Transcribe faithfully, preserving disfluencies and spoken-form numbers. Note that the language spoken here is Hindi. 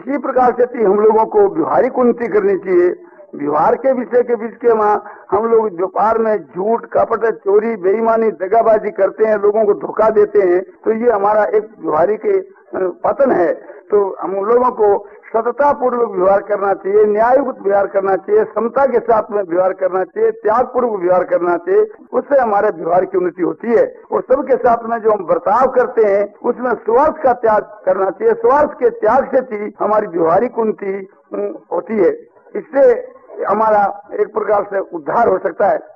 इसी प्रकार से थी हम लोगों को व्यवहारिक उन्नति करनी चाहिए। व्यवहार के विषय के बीच के वहाँ हम लोग व्यापार में झूठ, कपट, चोरी, बेईमानी, दगाबाजी करते हैं, लोगों को धोखा देते हैं, तो ये हमारा एक व्यवहारिक पतन है। तो हम लोगों को सतता पूर्वक व्यवहार करना चाहिए, न्याययुक्त व्यवहार करना चाहिए, समता के साथ में व्यवहार करना चाहिए, त्याग पूर्वक व्यवहार करना चाहिए। उससे हमारे व्यवहार की उन्नति होती है। और सबके साथ में जो हम बर्ताव करते हैं उसमें स्वार्थ का त्याग करना चाहिए। स्वार्थ के त्याग से ही हमारी व्यवहारिक उन्नति होती है। इससे हमारा एक प्रकार से उद्धार हो सकता है।